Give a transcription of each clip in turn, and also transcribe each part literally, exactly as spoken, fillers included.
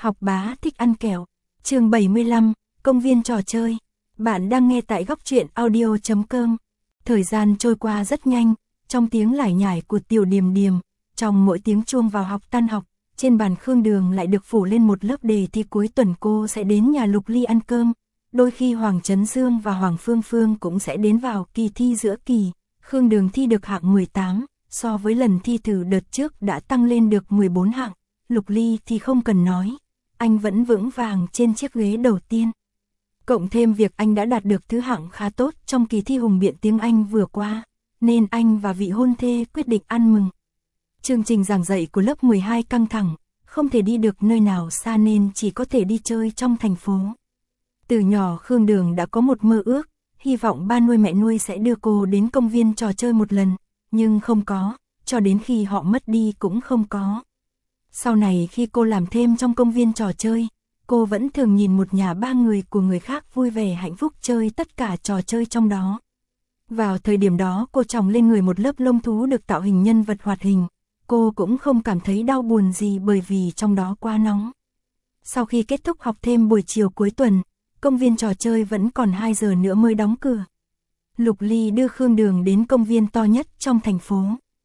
Học bá thích ăn kẹo. Chương bảy mươi lăm, công viên trò chơi. Bạn đang nghe tại góc truyện audio chấm com. Thời gian trôi qua rất nhanh, trong tiếng lải nhải của Tiểu Điềm Điềm, trong mỗi tiếng chuông vào học tan học, trên bàn Khương Đường lại được phủ lên một lớp đề thi cuối tuần cô sẽ đến nhà Lục Ly ăn cơm. Đôi khi Hoàng Trấn Dương và Hoàng Phương Phương cũng sẽ đến vào kỳ thi giữa kỳ. Khương Đường thi được hạng mười tám, so với lần thi thử đợt trước đã tăng lên được mười bốn hạng. Lục Ly thì không cần nói, anh vẫn vững vàng trên chiếc ghế đầu tiên. Cộng thêm việc anh đã đạt được thứ hạng khá tốt trong kỳ thi hùng biện tiếng Anh vừa qua, nên anh và vị hôn thê quyết định ăn mừng. Chương trình giảng dạy của lớp mười hai căng thẳng, không thể đi được nơi nào xa nên chỉ có thể đi chơi trong thành phố. Từ nhỏ Khương Đường đã có một mơ ước, hy vọng ba nuôi mẹ nuôi sẽ đưa cô đến công viên trò chơi một lần, nhưng không có, cho đến khi họ mất đi cũng không có. Sau này khi cô làm thêm trong công viên trò chơi, cô vẫn thường nhìn một nhà ba người của người khác vui vẻ hạnh phúc chơi tất cả trò chơi trong đó. Vào thời điểm đó cô tròng lên người một lớp lông thú được tạo hình nhân vật hoạt hình, cô cũng không cảm thấy đau buồn gì bởi vì trong đó quá nóng. Sau khi kết thúc học thêm buổi chiều cuối tuần, công viên trò chơi vẫn còn hai giờ nữa mới đóng cửa. Lục Ly đưa Khương Đường đến công viên to nhất trong thành phố.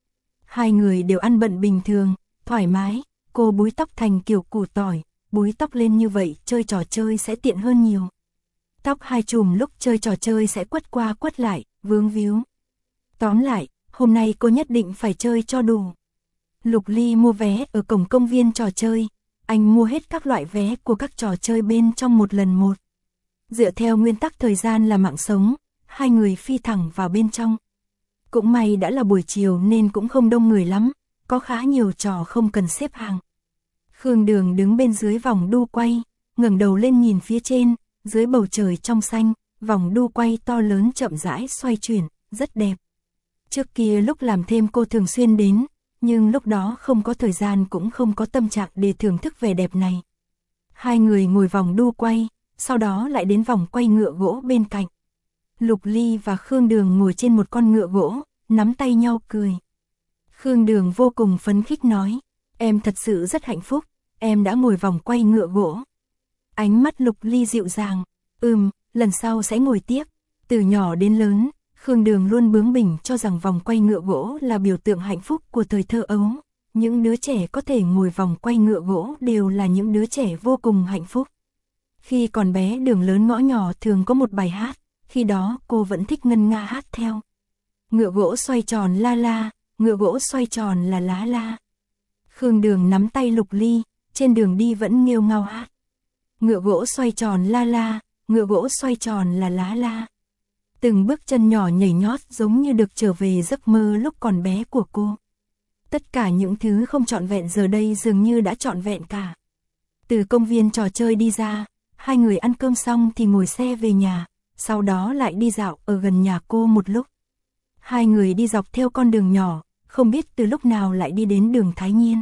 Hai người đều ăn bận bình thường, thoải mái, cô búi tóc thành kiểu củ tỏi, búi tóc lên như vậy chơi trò chơi sẽ tiện hơn nhiều. Tóc hai chùm lúc chơi trò chơi sẽ quất qua quất lại, vướng víu. Tóm lại, hôm nay cô nhất định phải chơi cho đủ. Lục Ly mua vé ở cổng công viên trò chơi, anh mua hết các loại vé của các trò chơi bên trong một lần một. Dựa theo nguyên tắc thời gian là mạng sống, hai người phi thẳng vào bên trong. Cũng may đã là buổi chiều nên cũng không đông người lắm, có khá nhiều trò không cần xếp hàng. Khương Đường đứng bên dưới vòng đu quay, ngẩng đầu lên nhìn phía trên, dưới bầu trời trong xanh, vòng đu quay to lớn chậm rãi xoay chuyển, rất đẹp. Trước kia lúc làm thêm cô thường xuyên đến, nhưng lúc đó không có thời gian cũng không có tâm trạng để thưởng thức vẻ đẹp này. Hai người ngồi vòng đu quay, sau đó lại đến vòng quay ngựa gỗ bên cạnh. Lục Ly và Khương Đường ngồi trên một con ngựa gỗ, nắm tay nhau cười. Khương Đường vô cùng phấn khích nói, em thật sự rất hạnh phúc, em đã ngồi vòng quay ngựa gỗ. Ánh mắt Lục Ly dịu dàng, ừm, lần sau sẽ ngồi tiếp. Từ nhỏ đến lớn, Khương Đường luôn bướng bỉnh cho rằng vòng quay ngựa gỗ là biểu tượng hạnh phúc của thời thơ ấu. Những đứa trẻ có thể ngồi vòng quay ngựa gỗ đều là những đứa trẻ vô cùng hạnh phúc. Khi còn bé đường lớn ngõ nhỏ thường có một bài hát, khi đó cô vẫn thích ngân nga hát theo. Ngựa gỗ xoay tròn la la, ngựa gỗ xoay tròn là lá la. Khương Đường nắm tay Lục Ly, trên đường đi vẫn nghêu ngao hát. Ngựa gỗ xoay tròn la la, ngựa gỗ xoay tròn là lá la. Từng bước chân nhỏ nhảy nhót giống như được trở về giấc mơ lúc còn bé của cô. Tất cả những thứ không trọn vẹn giờ đây dường như đã trọn vẹn cả. Từ công viên trò chơi đi ra, hai người ăn cơm xong thì ngồi xe về nhà, sau đó lại đi dạo ở gần nhà cô một lúc. Hai người đi dọc theo con đường nhỏ, không biết từ lúc nào lại đi đến đường Thái Nhiên.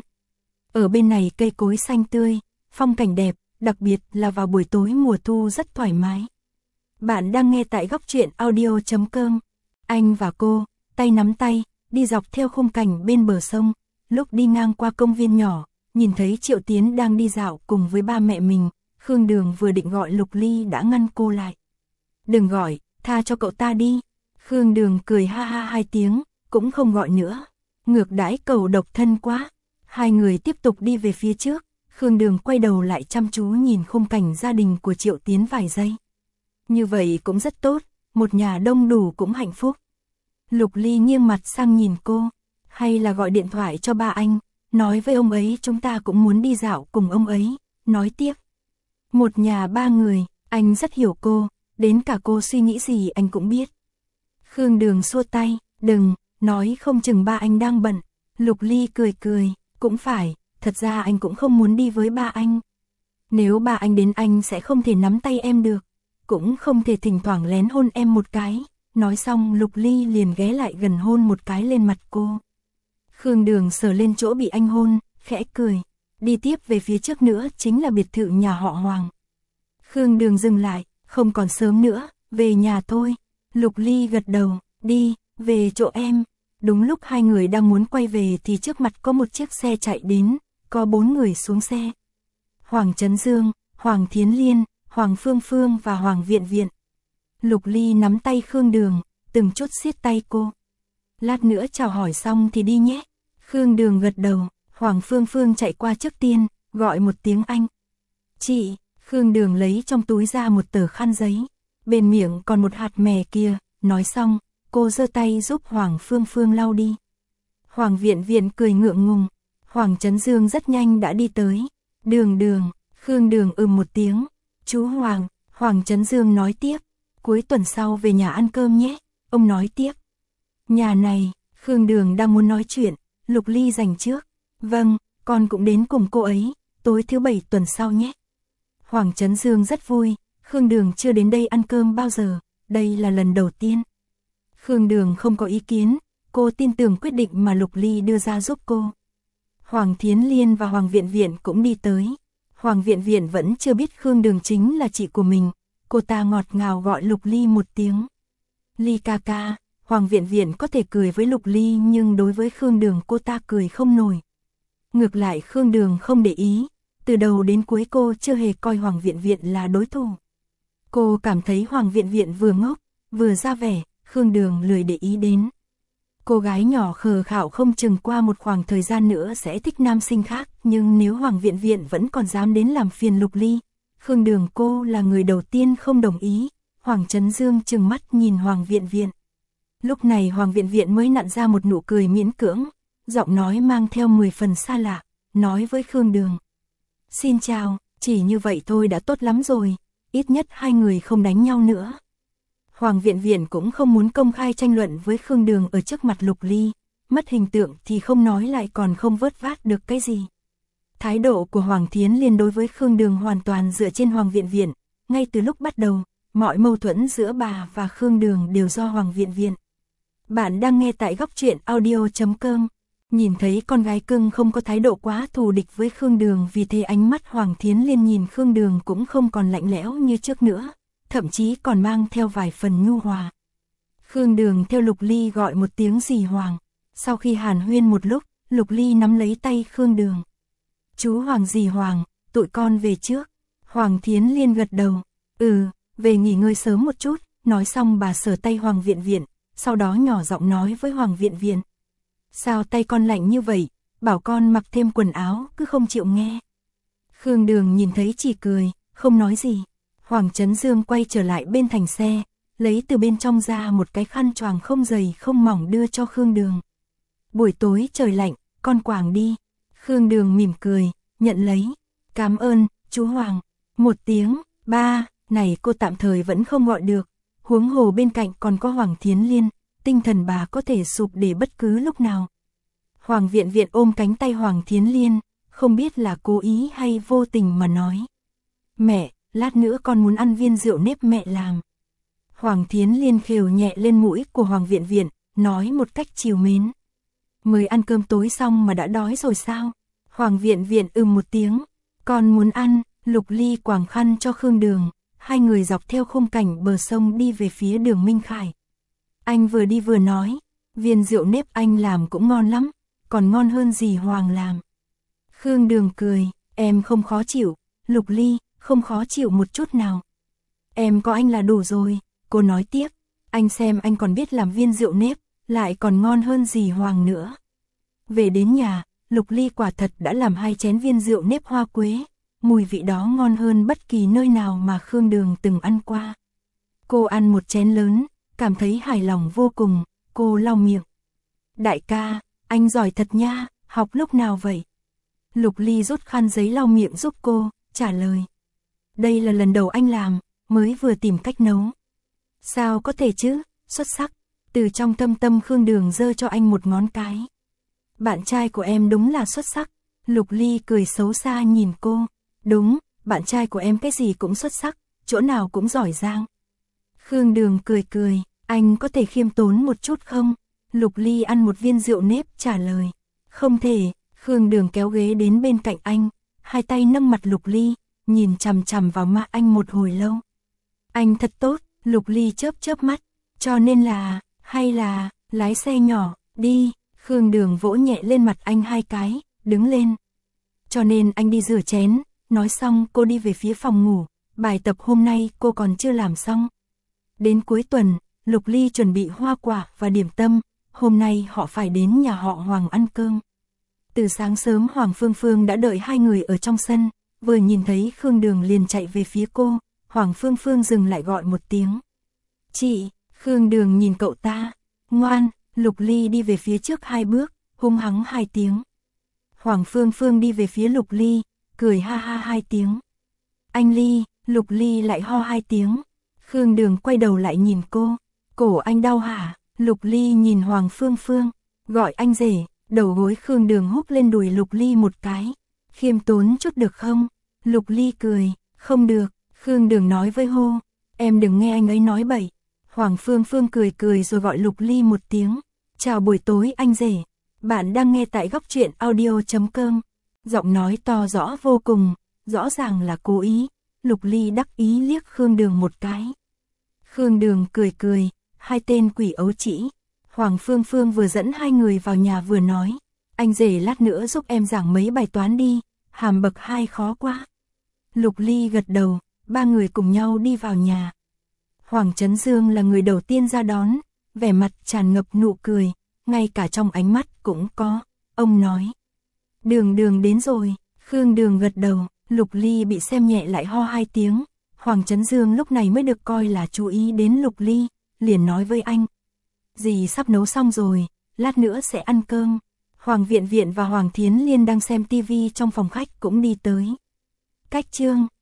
Ở bên này cây cối xanh tươi, phong cảnh đẹp, đặc biệt là vào buổi tối mùa thu rất thoải mái. Bạn đang nghe tại góc truyện audio chấm com. Anh và cô, tay nắm tay, đi dọc theo khung cảnh bên bờ sông. Lúc đi ngang qua công viên nhỏ, nhìn thấy Triệu Tiến đang đi dạo cùng với ba mẹ mình. Khương Đường vừa định gọi Lục Ly đã ngăn cô lại. Đừng gọi, tha cho cậu ta đi. Khương Đường cười ha ha hai tiếng, cũng không gọi nữa. Ngược đãi cậu độc thân quá. Hai người tiếp tục đi về phía trước. Khương Đường quay đầu lại chăm chú nhìn khung cảnh gia đình của Triệu Tiến vài giây. Như vậy cũng rất tốt, một nhà đông đủ cũng hạnh phúc. Lục Ly nghiêng mặt sang nhìn cô, hay là gọi điện thoại cho ba anh, nói với ông ấy chúng ta cũng muốn đi dạo cùng ông ấy, nói tiếp. Một nhà ba người, anh rất hiểu cô, đến cả cô suy nghĩ gì anh cũng biết. Khương Đường xua tay, đừng, nói không chừng ba anh đang bận. Lục Ly cười cười, cũng phải, thật ra anh cũng không muốn đi với ba anh. Nếu ba anh đến anh sẽ không thể nắm tay em được, cũng không thể thỉnh thoảng lén hôn em một cái. Nói xong Lục Ly liền ghé lại gần hôn một cái lên mặt cô. Khương Đường sờ lên chỗ bị anh hôn, khẽ cười. Đi tiếp về phía trước nữa chính là biệt thự nhà họ Hoàng. Khương Đường dừng lại, không còn sớm nữa, về nhà thôi. Lục Ly gật đầu, đi, về chỗ em. Đúng lúc hai người đang muốn quay về thì trước mặt có một chiếc xe chạy đến, có bốn người xuống xe. Hoàng Chấn Dương, Hoàng Thiến Liên, Hoàng Phương Phương và Hoàng Viện Viện. Lục Ly nắm tay Khương Đường, từng chút siết tay cô. Lát nữa chào hỏi xong thì đi nhé. Khương Đường gật đầu, Hoàng Phương Phương chạy qua trước tiên, gọi một tiếng anh. Chị, Khương Đường lấy trong túi ra một tờ khăn giấy, bên miệng còn một hạt mè kia, nói xong, cô giơ tay giúp Hoàng Phương Phương lau đi. Hoàng Viện Viện cười ngượng ngùng, Hoàng Chấn Dương rất nhanh đã đi tới. Đường Đường, Khương Đường ừm một tiếng. Chú Hoàng, Hoàng Chấn Dương nói tiếp, cuối tuần sau về nhà ăn cơm nhé, ông nói tiếp. Nhà này, Khương Đường đang muốn nói chuyện, Lục Ly giành trước. Vâng, con cũng đến cùng cô ấy, tối thứ bảy tuần sau nhé. Hoàng Chấn Dương rất vui, Khương Đường chưa đến đây ăn cơm bao giờ, đây là lần đầu tiên. Khương Đường không có ý kiến, cô tin tưởng quyết định mà Lục Ly đưa ra giúp cô. Hoàng Thiến Liên và Hoàng Viện Viện cũng đi tới. Hoàng Viện Viện vẫn chưa biết Khương Đường chính là chị của mình, cô ta ngọt ngào gọi Lục Ly một tiếng. Ly ca ca. Hoàng Viện Viện có thể cười với Lục Ly nhưng đối với Khương Đường cô ta cười không nổi. Ngược lại Khương Đường không để ý, từ đầu đến cuối cô chưa hề coi Hoàng Viện Viện là đối thủ. Cô cảm thấy Hoàng Viện Viện vừa ngốc, vừa ra vẻ, Khương Đường lười để ý đến. Cô gái nhỏ khờ khạo không chừng qua một khoảng thời gian nữa sẽ thích nam sinh khác, nhưng nếu Hoàng Viện Viện vẫn còn dám đến làm phiền Lục Ly, Khương Đường cô là người đầu tiên không đồng ý. Hoàng Chấn Dương trừng mắt nhìn Hoàng Viện Viện. Lúc này Hoàng Viện Viện mới nặn ra một nụ cười miễn cưỡng, giọng nói mang theo mười phần xa lạ, nói với Khương Đường. Xin chào, chỉ như vậy thôi đã tốt lắm rồi, ít nhất hai người không đánh nhau nữa. Hoàng Viện Viện cũng không muốn công khai tranh luận với Khương Đường ở trước mặt Lục Ly, mất hình tượng thì không nói lại còn không vớt vát được cái gì. Thái độ của Hoàng Thiến Liên đối với Khương Đường hoàn toàn dựa trên Hoàng Viện Viện, ngay từ lúc bắt đầu, mọi mâu thuẫn giữa bà và Khương Đường đều do Hoàng Viện Viện. Bạn đang nghe tại góc truyện audio chấm com. Nhìn thấy con gái cưng không có thái độ quá thù địch với Khương Đường, vì thế ánh mắt Hoàng Thiến Liên nhìn Khương Đường cũng không còn lạnh lẽo như trước nữa, thậm chí còn mang theo vài phần nhu hòa. Khương Đường theo Lục Ly gọi một tiếng dì Hoàng. Sau khi hàn huyên một lúc, Lục Ly nắm lấy tay Khương Đường. Chú Hoàng dì Hoàng, tụi con về trước. Hoàng Thiến Liên gật đầu. Ừ, về nghỉ ngơi sớm một chút. Nói xong bà sờ tay Hoàng Viện Viện, sau đó nhỏ giọng nói với Hoàng Viện Viện. Sao tay con lạnh như vậy, bảo con mặc thêm quần áo, cứ không chịu nghe. Khương Đường nhìn thấy chỉ cười, không nói gì. Hoàng Chấn Dương quay trở lại bên thành xe, lấy từ bên trong ra một cái khăn choàng không dày không mỏng đưa cho Khương Đường. Buổi tối trời lạnh, con quàng đi. Khương Đường mỉm cười, nhận lấy. Cảm ơn, chú Hoàng. Một tiếng, ba, này cô tạm thời vẫn không gọi được. Huống hồ bên cạnh còn có Hoàng Thiến Liên, tinh thần bà có thể sụp để bất cứ lúc nào. Hoàng Viện Viện ôm cánh tay Hoàng Thiến Liên, không biết là cố ý hay vô tình mà nói. Mẹ, lát nữa con muốn ăn viên rượu nếp mẹ làm. Hoàng Thiến Liên khều nhẹ lên mũi của Hoàng Viện Viện, nói một cách trìu mến. Mới ăn cơm tối xong mà đã đói rồi sao? Hoàng Viện Viện ừm một tiếng. Con muốn ăn. Lục Ly quàng khăn cho Khương Đường. Hai người dọc theo khung cảnh bờ sông đi về phía đường Minh Khải. Anh vừa đi vừa nói. Viên rượu nếp anh làm cũng ngon lắm, còn ngon hơn dì Hoàng làm. Khương Đường cười. Em không khó chịu. Lục Ly, không khó chịu một chút nào. Em có anh là đủ rồi. Cô nói tiếp. Anh xem anh còn biết làm viên rượu nếp, lại còn ngon hơn dì Hoàng nữa. Về đến nhà, Lục Ly quả thật đã làm hai chén viên rượu nếp hoa quế. Mùi vị đó ngon hơn bất kỳ nơi nào mà Khương Đường từng ăn qua. Cô ăn một chén lớn, cảm thấy hài lòng vô cùng, cô lau miệng. Đại ca, anh giỏi thật nha, học lúc nào vậy? Lục Ly rút khăn giấy lau miệng giúp cô, trả lời. Đây là lần đầu anh làm, mới vừa tìm cách nấu. Sao có thể chứ, xuất sắc. Từ trong thâm tâm Khương Đường giơ cho anh một ngón cái. Bạn trai của em đúng là xuất sắc. Lục Ly cười xấu xa nhìn cô. Đúng, bạn trai của em cái gì cũng xuất sắc, chỗ nào cũng giỏi giang. Khương Đường cười cười, anh có thể khiêm tốn một chút không? Lục Ly ăn một viên rượu nếp trả lời. Không thể. Khương Đường kéo ghế đến bên cạnh anh, hai tay nâng mặt Lục Ly, nhìn chằm chằm vào mặt anh một hồi lâu. Anh thật tốt. Lục Ly chớp chớp mắt, cho nên là, hay là, lái xe nhỏ, đi. Khương Đường vỗ nhẹ lên mặt anh hai cái, đứng lên. Cho nên anh đi rửa chén, Nói xong cô đi về phía phòng ngủ, bài tập hôm nay cô còn chưa làm xong. Đến cuối tuần, Lục Ly chuẩn bị hoa quả và điểm tâm, hôm nay họ phải đến nhà họ Hoàng ăn cơm. Từ sáng sớm Hoàng Phương Phương đã đợi hai người ở trong sân, vừa nhìn thấy Khương Đường liền chạy về phía cô, Hoàng Phương Phương dừng lại gọi một tiếng. Chị, Khương Đường nhìn cậu ta, ngoan, Lục Ly đi về phía trước hai bước, hung hắng hai tiếng. Hoàng Phương Phương đi về phía Lục Ly, cười ha ha hai tiếng. Anh Ly, Lục Ly lại ho hai tiếng. Khương Đường quay đầu lại nhìn cô, cổ anh đau hả? Lục Ly nhìn Hoàng Phương Phương, gọi anh rể, đầu gối Khương Đường húc lên đùi Lục Ly một cái. Khiêm tốn chút được không? Lục Ly cười, không được, Khương Đường nói với hô, em đừng nghe anh ấy nói bậy. Hoàng Phương Phương cười cười rồi gọi Lục Ly một tiếng, chào buổi tối anh rể. Bạn đang nghe tại góc truyện audio chấm com. Giọng nói to rõ vô cùng, rõ ràng là cố ý. Lục Ly đắc ý liếc Khương Đường một cái. Khương Đường cười cười, hai tên quỷ ấu trĩ. Hoàng Phương Phương vừa dẫn hai người vào nhà vừa nói, anh rể lát nữa giúp em giảng mấy bài toán đi, hàm bậc hai khó quá. Lục Ly gật đầu, ba người cùng nhau đi vào nhà. Hoàng Chấn Dương là người đầu tiên ra đón, vẻ mặt tràn ngập nụ cười, ngay cả trong ánh mắt cũng có. Ông nói, Đường Đường đến rồi. Khương Đường gật đầu. Lục Ly bị xem nhẹ lại ho hai tiếng. Hoàng Chấn Dương lúc này mới được coi là chú ý đến Lục Ly, liền nói với anh, dì sắp nấu xong rồi, lát nữa sẽ ăn cơm. Hoàng Viện Viện và Hoàng Thiến Liên đang xem tivi trong phòng khách cũng đi tới. Cách chương